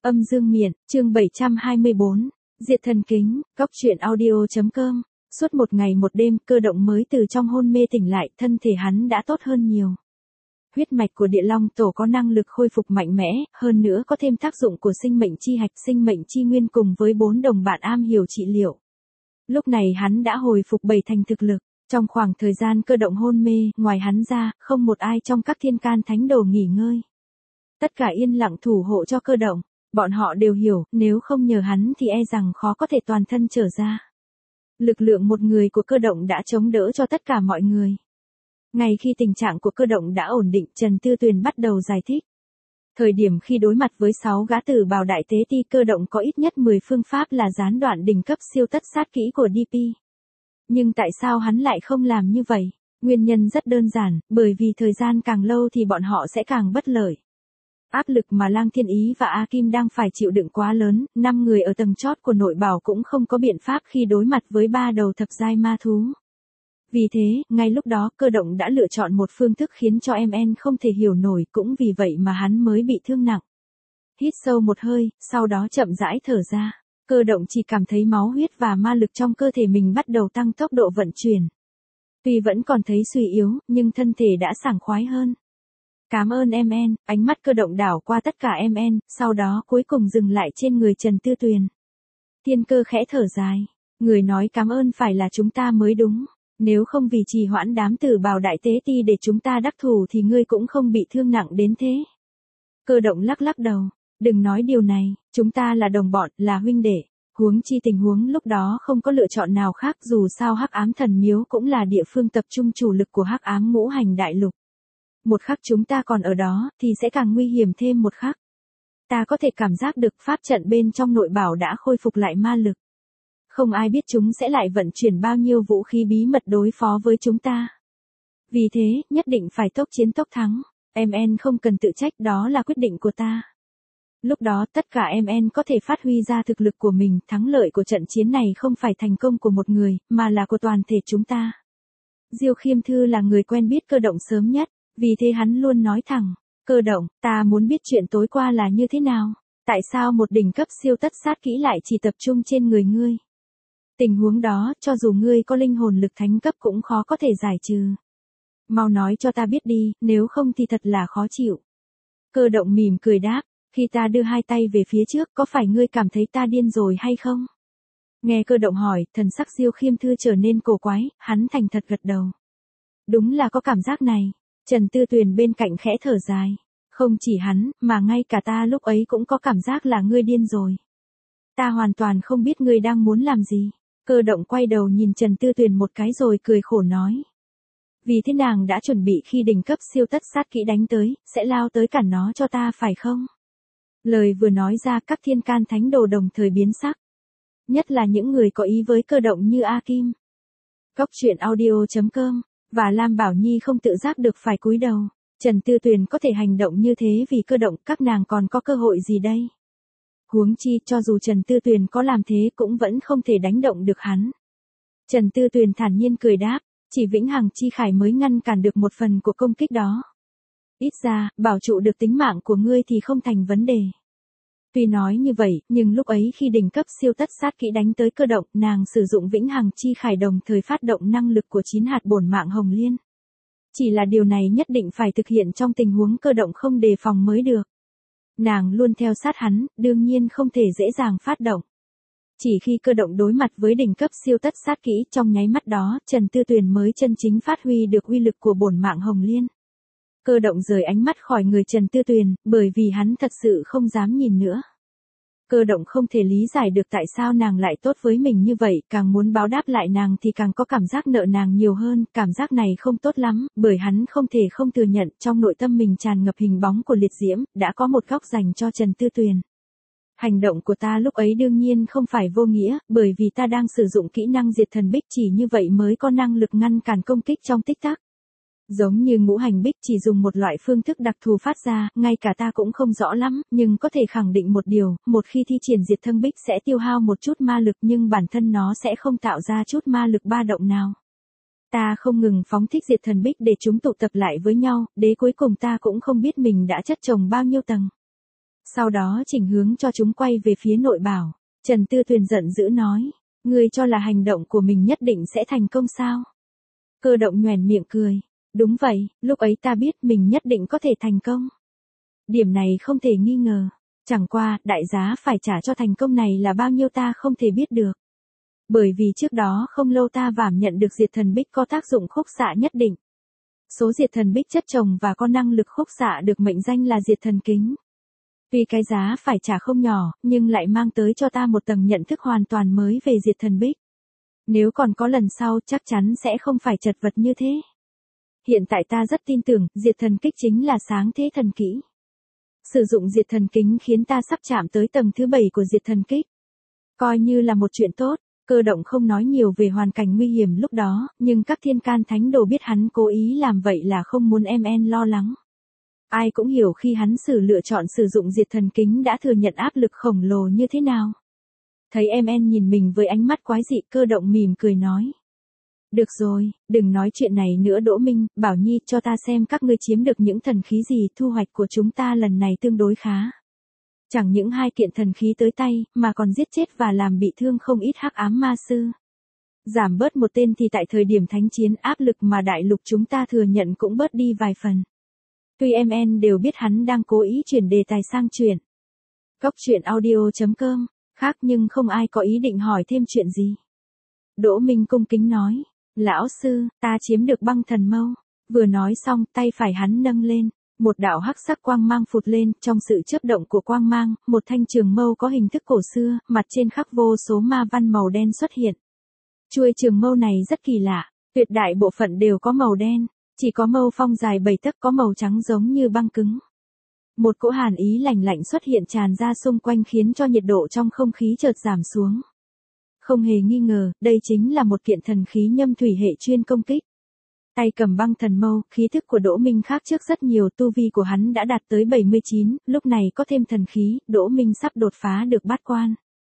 Âm dương miện, chương 724, Diệt thần kính, góc truyện audio.com. Suốt một ngày một đêm, Cơ Động mới từ trong hôn mê tỉnh lại, thân thể hắn đã tốt hơn nhiều. Huyết mạch của Địa Long Tổ có năng lực khôi phục mạnh mẽ, hơn nữa có thêm tác dụng của sinh mệnh chi hạch, sinh mệnh chi nguyên cùng với 4 đồng bạn am hiểu trị liệu. Lúc này hắn đã hồi phục 7 thành thực lực. Trong khoảng thời gian Cơ Động hôn mê, ngoài hắn ra, không một ai trong các thiên can thánh đồ nghỉ ngơi. Tất cả yên lặng thủ hộ cho Cơ Động. Bọn họ đều hiểu, nếu không nhờ hắn thì e rằng khó có thể toàn thân trở ra. Lực lượng một người của Cơ Động đã chống đỡ cho tất cả mọi người. Ngay khi tình trạng của Cơ Động đã ổn định, Trần Tư Tuyền bắt đầu giải thích. Thời điểm khi đối mặt với 6 gã tử bào đại tế ti, Cơ Động có ít nhất 10 phương pháp là gián đoạn đỉnh cấp siêu tất sát kỹ của DP. Nhưng tại sao hắn lại không làm như vậy? Nguyên nhân rất đơn giản, bởi vì thời gian càng lâu thì bọn họ sẽ càng bất lợi. Áp lực mà Lang Thiên Ý và A Kim đang phải chịu đựng quá lớn, 5 người ở tầng chót của nội bảo cũng không có biện pháp khi đối mặt với 3 đầu thập giai ma thú. Vì thế, ngay lúc đó Cơ Động đã lựa chọn một phương thức khiến cho MN không thể hiểu nổi, cũng vì vậy mà hắn mới bị thương nặng. Hít sâu một hơi, sau đó chậm rãi thở ra. Cơ Động chỉ cảm thấy máu huyết và ma lực trong cơ thể mình bắt đầu tăng tốc độ vận chuyển. Tuy vẫn còn thấy suy yếu, nhưng thân thể đã sảng khoái hơn. Cảm ơn MN, ánh mắt Cơ Động đảo qua tất cả MN, sau đó cuối cùng dừng lại trên người Trần Tư Tuyền. Tiên Cơ khẽ thở dài. Người nói cảm ơn phải là chúng ta mới đúng. Nếu không vì trì hoãn đám tử bào đại tế ti để chúng ta đắc thủ thì ngươi cũng không bị thương nặng đến thế. Cơ Động lắc lắc đầu. Đừng nói điều này, chúng ta là đồng bọn, là huynh đệ. Huống chi tình huống lúc đó không có lựa chọn nào khác, dù sao Hắc Ám Thần Miếu cũng là địa phương tập trung chủ lực của Hắc Ám Ngũ Hành Đại Lục. Một khắc chúng ta còn ở đó, thì sẽ càng nguy hiểm thêm một khắc. Ta có thể cảm giác được pháp trận bên trong nội bảo đã khôi phục lại ma lực. Không ai biết chúng sẽ lại vận chuyển bao nhiêu vũ khí bí mật đối phó với chúng ta. Vì thế, nhất định phải tốc chiến tốc thắng. MN không cần tự trách, đó là quyết định của ta. Lúc đó tất cả MN có thể phát huy ra thực lực của mình, thắng lợi của trận chiến này không phải thành công của một người, mà là của toàn thể chúng ta. Diêu Khiêm Thư là người quen biết Cơ Động sớm nhất, vì thế hắn luôn nói thẳng, Cơ Động, ta muốn biết chuyện tối qua là như thế nào, tại sao một đỉnh cấp siêu tất sát kỹ lại chỉ tập trung trên người ngươi. Tình huống đó, cho dù ngươi có linh hồn lực thánh cấp cũng khó có thể giải trừ. Mau nói cho ta biết đi, nếu không thì thật là khó chịu. Cơ Động mỉm cười đáp. Khi ta đưa hai tay về phía trước, có phải ngươi cảm thấy ta điên rồi hay không? Nghe Cơ Động hỏi, thần sắc Diêu Khiêm Thư trở nên cổ quái, hắn thành thật gật đầu. Đúng là có cảm giác này. Trần Tư Tuyền bên cạnh khẽ thở dài. Không chỉ hắn, mà ngay cả ta lúc ấy cũng có cảm giác là ngươi điên rồi. Ta hoàn toàn không biết ngươi đang muốn làm gì. Cơ Động quay đầu nhìn Trần Tư Tuyền một cái rồi cười khổ nói. Vì thế nàng đã chuẩn bị khi đỉnh cấp siêu tất sát kỹ đánh tới, sẽ lao tới cản nó cho ta phải không? Lời vừa nói ra, các thiên can thánh đồ đồng thời biến sắc. Nhất là những người có ý với Cơ Động như A Kim. Góc truyện audio.com, và Lam Bảo Nhi không tự giác được phải cúi đầu. Trần Tư Tuyền có thể hành động như thế vì Cơ Động, các nàng còn có cơ hội gì đây? Huống chi, cho dù Trần Tư Tuyền có làm thế cũng vẫn không thể đánh động được hắn. Trần Tư Tuyền thản nhiên cười đáp, chỉ Vĩnh Hằng Chi Khải mới ngăn cản được một phần của công kích đó. Ít ra, bảo trụ được tính mạng của ngươi thì không thành vấn đề. Tuy nói như vậy, nhưng lúc ấy khi đỉnh cấp siêu tất sát kỹ đánh tới Cơ Động, nàng sử dụng Vĩnh Hằng Chi Khải đồng thời phát động năng lực của 9 hạt bổn mạng Hồng Liên. Chỉ là điều này nhất định phải thực hiện trong tình huống Cơ Động không đề phòng mới được. Nàng luôn theo sát hắn, đương nhiên không thể dễ dàng phát động. Chỉ khi Cơ Động đối mặt với đỉnh cấp siêu tất sát kỹ, trong nháy mắt đó, Trần Tư Tuyền mới chân chính phát huy được uy lực của bổn mạng Hồng Liên. Cơ Động rời ánh mắt khỏi người Trần Tư Tuyền, bởi vì hắn thật sự không dám nhìn nữa. Cơ Động không thể lý giải được tại sao nàng lại tốt với mình như vậy, càng muốn báo đáp lại nàng thì càng có cảm giác nợ nàng nhiều hơn, cảm giác này không tốt lắm, bởi hắn không thể không thừa nhận trong nội tâm mình tràn ngập hình bóng của liệt diễm, đã có một góc dành cho Trần Tư Tuyền. Hành động của ta lúc ấy đương nhiên không phải vô nghĩa, bởi vì ta đang sử dụng kỹ năng diệt thần bích, chỉ như vậy mới có năng lực ngăn cản công kích trong tích tắc. Giống như ngũ hành bích chỉ dùng một loại phương thức đặc thù phát ra, ngay cả ta cũng không rõ lắm, nhưng có thể khẳng định một điều, một khi thi triển diệt thân bích sẽ tiêu hao một chút ma lực nhưng bản thân nó sẽ không tạo ra chút ma lực ba động nào. Ta không ngừng phóng thích diệt thần bích để chúng tụ tập lại với nhau, đến cuối cùng ta cũng không biết mình đã chất chồng bao nhiêu tầng. Sau đó chỉnh hướng cho chúng quay về phía nội bảo. Trần Tư Tuyền giận dữ nói. Ngươi cho là hành động của mình nhất định sẽ thành công sao? Cơ động nhoẻn miệng cười. Đúng vậy, lúc ấy ta biết mình nhất định có thể thành công. Điểm này không thể nghi ngờ. Chẳng qua, đại giá phải trả cho thành công này là bao nhiêu ta không thể biết được. Bởi vì trước đó không lâu ta vảm nhận được diệt thần bích có tác dụng khúc xạ nhất định. Số diệt thần bích chất chồng và có năng lực khúc xạ được mệnh danh là diệt thần kính. Tuy cái giá phải trả không nhỏ, nhưng lại mang tới cho ta một tầng nhận thức hoàn toàn mới về diệt thần bích. Nếu còn có lần sau chắc chắn sẽ không phải chật vật như thế. Hiện tại ta rất tin tưởng, diệt thần kích chính là sáng thế thần kỹ. Sử dụng diệt thần kính khiến ta sắp chạm tới tầng thứ 7 của diệt thần kích. Coi như là một chuyện tốt, Cơ động không nói nhiều về hoàn cảnh nguy hiểm lúc đó, nhưng các thiên can thánh đồ biết hắn cố ý làm vậy là không muốn MN lo lắng. Ai cũng hiểu khi hắn lựa chọn sử dụng diệt thần kính đã thừa nhận áp lực khổng lồ như thế nào. Thấy MN nhìn mình với ánh mắt quái dị, Cơ động mỉm cười nói. Được rồi, đừng nói chuyện này nữa Đỗ Minh, Bảo Nhi cho ta xem các ngươi chiếm được những thần khí gì, thu hoạch của chúng ta lần này tương đối khá. Chẳng những 2 kiện thần khí tới tay, mà còn giết chết và làm bị thương không ít hắc ám ma sư. Giảm bớt một tên thì tại thời điểm thánh chiến áp lực mà đại lục chúng ta thừa nhận cũng bớt đi vài phần. Tuy MN đều biết hắn đang cố ý chuyển đề tài sang chuyện. Cốc truyện audio.com, khác nhưng không ai có ý định hỏi thêm chuyện gì. Đỗ Minh cung kính nói, lão sư, ta chiếm được băng thần mâu. Vừa nói xong tay phải hắn nâng lên. Một đạo hắc sắc quang mang phụt lên, trong sự chớp động của quang mang, một thanh trường mâu có hình thức cổ xưa, mặt trên khắc vô số ma văn màu đen xuất hiện. Chuôi trường mâu này rất kỳ lạ, tuyệt đại bộ phận đều có màu đen, chỉ có mâu phong dài 7 tấc có màu trắng giống như băng cứng. Một cỗ hàn ý lạnh lạnh xuất hiện tràn ra xung quanh khiến cho nhiệt độ trong không khí chợt giảm xuống. Không hề nghi ngờ, đây chính là một kiện thần khí nhâm thủy hệ chuyên công kích. Tay cầm băng thần mâu, khí thức của Đỗ Minh khác trước rất nhiều, tu vi của hắn đã đạt tới 79, lúc này có thêm thần khí, Đỗ Minh sắp đột phá được bát quan.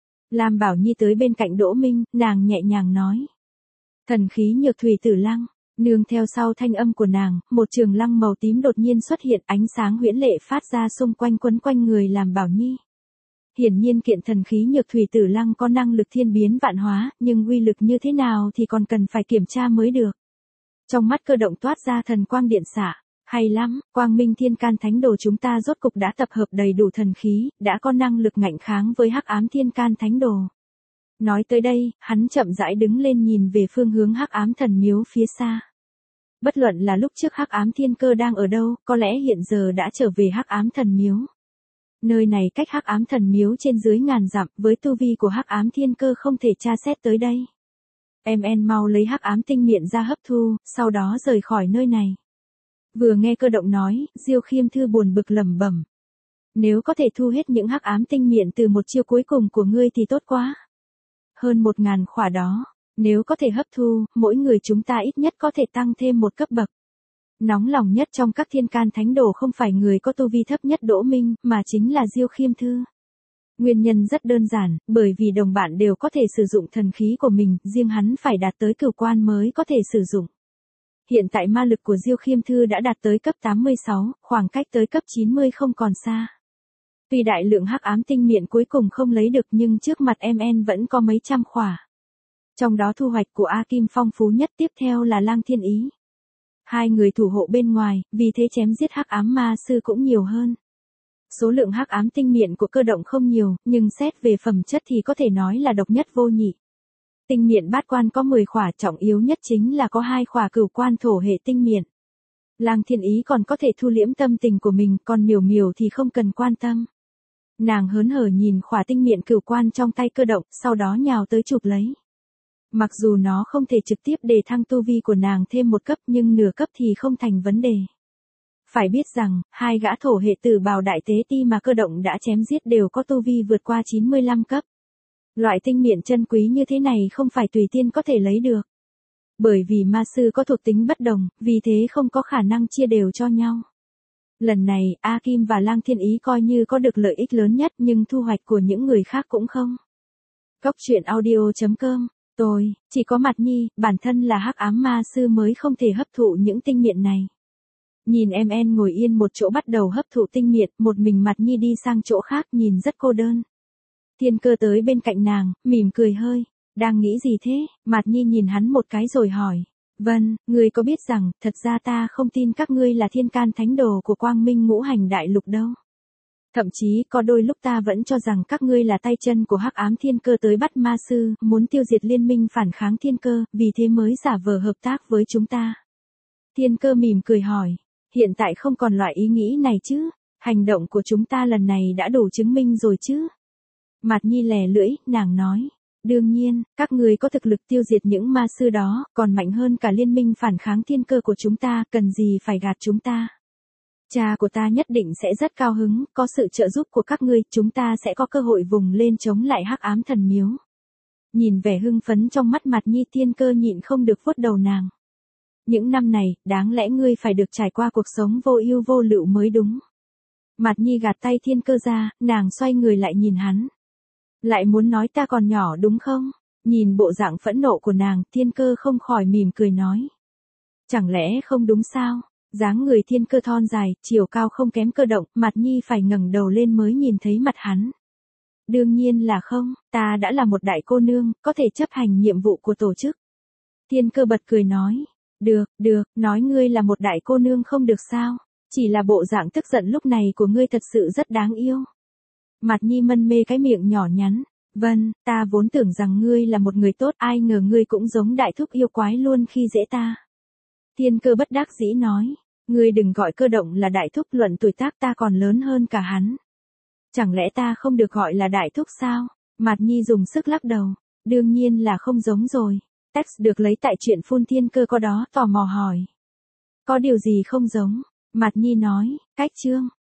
Lam Bảo Nhi tới bên cạnh Đỗ Minh, nàng nhẹ nhàng nói. Thần khí nhược thủy tử lăng, nương theo sau thanh âm của nàng, một trường lăng màu tím đột nhiên xuất hiện, ánh sáng huyễn lệ phát ra xung quanh quấn quanh người Lam Bảo Nhi. Hiển nhiên kiện thần khí nhược thủy tử lăng có năng lực thiên biến vạn hóa, nhưng uy lực như thế nào thì còn cần phải kiểm tra mới được. Trong mắt Cơ động toát ra thần quang điện xạ, hay lắm, Quang Minh Thiên Can Thánh Đồ chúng ta rốt cục đã tập hợp đầy đủ thần khí, đã có năng lực ngạnh kháng với Hắc Ám Thiên Can Thánh Đồ. Nói tới đây, hắn chậm rãi đứng lên nhìn về phương hướng Hắc Ám Thần Miếu phía xa. Bất luận là lúc trước Hắc Ám Thiên Cơ đang ở đâu, có lẽ hiện giờ đã trở về Hắc Ám Thần Miếu. Nơi này cách Hắc Ám Thần Miếu trên dưới ngàn dặm, với tu vi của Hắc Ám Thiên Cơ không thể tra xét tới đây. MN mau lấy hắc ám tinh miện ra hấp thu, sau đó rời khỏi nơi này. Vừa nghe Cơ động nói, Diêu Khiêm Thư buồn bực lẩm bẩm. Nếu có thể thu hết những hắc ám tinh miện từ một chiêu cuối cùng của ngươi thì tốt quá. Hơn 1000 khỏa đó, nếu có thể hấp thu, mỗi người chúng ta ít nhất có thể tăng thêm một cấp bậc. Nóng lòng nhất trong các thiên can thánh đồ không phải người có tu vi thấp nhất Đỗ Minh, mà chính là Diêu Khiêm Thư. Nguyên nhân rất đơn giản, bởi vì đồng bạn đều có thể sử dụng thần khí của mình, riêng hắn phải đạt tới cửu quan mới có thể sử dụng. Hiện tại ma lực của Diêu Khiêm Thư đã đạt tới cấp 86, khoảng cách tới cấp 90 không còn xa. Tuy đại lượng hắc ám tinh miện cuối cùng không lấy được nhưng trước mặt MN vẫn có mấy trăm khỏa. Trong đó thu hoạch của A Kim phong phú nhất, tiếp theo là Lang Thiên Ý. 2 người thủ hộ bên ngoài, vì thế chém giết hắc ám ma sư cũng nhiều hơn. Số lượng hắc ám tinh miện của Cơ động không nhiều, nhưng xét về phẩm chất thì có thể nói là độc nhất vô nhị. Tinh miện bát quan có 10 khỏa, trọng yếu nhất chính là có 2 khỏa cửu quan thổ hệ tinh miện. Lang Thiên Ý còn có thể thu liễm tâm tình của mình, còn Miểu Miểu thì không cần quan tâm. Nàng hớn hở nhìn khỏa tinh miện cửu quan trong tay Cơ động, sau đó nhào tới chụp lấy. Mặc dù nó không thể trực tiếp đề thăng tu vi của nàng thêm một cấp nhưng nửa cấp thì không thành vấn đề. Phải biết rằng, 2 gã thổ hệ tử bào đại tế ti mà Cơ động đã chém giết đều có tu vi vượt qua 95 cấp. Loại tinh miện chân quý như thế này không phải tùy tiên có thể lấy được. Bởi vì ma sư có thuộc tính bất đồng, vì thế không có khả năng chia đều cho nhau. Lần này, A Kim và Lang Thiên Ý coi như có được lợi ích lớn nhất nhưng thu hoạch của những người khác cũng không. Cốc truyện audio.com, tôi, chỉ có Mặt Nhi, bản thân là hắc ám ma sư mới không thể hấp thụ những tinh miện này. Nhìn em ngồi yên một chỗ bắt đầu hấp thụ tinh miệt, một mình Mạt Nhi đi sang chỗ khác nhìn rất cô đơn. Thiên Cơ tới bên cạnh nàng, mỉm cười hơi. Đang nghĩ gì thế? Mạt Nhi nhìn hắn một cái rồi hỏi. Vân, ngươi có biết rằng, thật ra ta không tin các ngươi là thiên can thánh đồ của Quang Minh Ngũ Hành Đại Lục đâu. Thậm chí có đôi lúc ta vẫn cho rằng các ngươi là tay chân của Hắc Ám Thiên Cơ tới bắt ma sư, muốn tiêu diệt liên minh phản kháng Thiên Cơ, vì thế mới giả vờ hợp tác với chúng ta. Thiên Cơ mỉm cười hỏi, hiện tại không còn loại ý nghĩ này chứ, hành động của chúng ta lần này đã đủ chứng minh rồi chứ. Mạt Nhi lè lưỡi, nàng nói, đương nhiên, các ngươi có thực lực tiêu diệt những ma sư đó, còn mạnh hơn cả liên minh phản kháng Thiên Cơ của chúng ta, cần gì phải gạt chúng ta. Cha của ta nhất định sẽ rất cao hứng, có sự trợ giúp của các ngươi, chúng ta sẽ có cơ hội vùng lên chống lại Hắc Ám Thần Miếu. Nhìn vẻ hưng phấn trong mắt Mạt Nhi, Thiên Cơ nhịn không được vuốt đầu nàng. Những năm này, đáng lẽ ngươi phải được trải qua cuộc sống vô ưu vô lự mới đúng. Mạt Nhi gạt tay Thiên Cơ ra, nàng xoay người lại nhìn hắn. Lại muốn nói ta còn nhỏ đúng không? Nhìn bộ dạng phẫn nộ của nàng, Thiên Cơ không khỏi mỉm cười nói. Chẳng lẽ không đúng sao? Dáng người Thiên Cơ thon dài, chiều cao không kém Cơ Động, Mạt Nhi phải ngẩng đầu lên mới nhìn thấy mặt hắn. Đương nhiên là không, ta đã là một đại cô nương, có thể chấp hành nhiệm vụ của tổ chức. Thiên Cơ bật cười nói. Được, nói ngươi là một đại cô nương không được sao? Chỉ là bộ dạng tức giận lúc này của ngươi thật sự rất đáng yêu. Mạt Nhi mân mê cái miệng nhỏ nhắn. Vân, ta vốn tưởng rằng ngươi là một người tốt, ai ngờ ngươi cũng giống đại thúc yêu quái luôn khi dễ ta. Thiên Cơ bất đắc dĩ nói, ngươi đừng gọi Cơ Động là đại thúc, luận tuổi tác ta còn lớn hơn cả hắn. Chẳng lẽ ta không được gọi là đại thúc sao? Mạt Nhi dùng sức lắc đầu, đương nhiên là không giống rồi. Text được lấy tại truyện phun. Thiên Cơ có đó tò mò hỏi. Có điều gì không giống? Mạt Nhi nói, cách chương.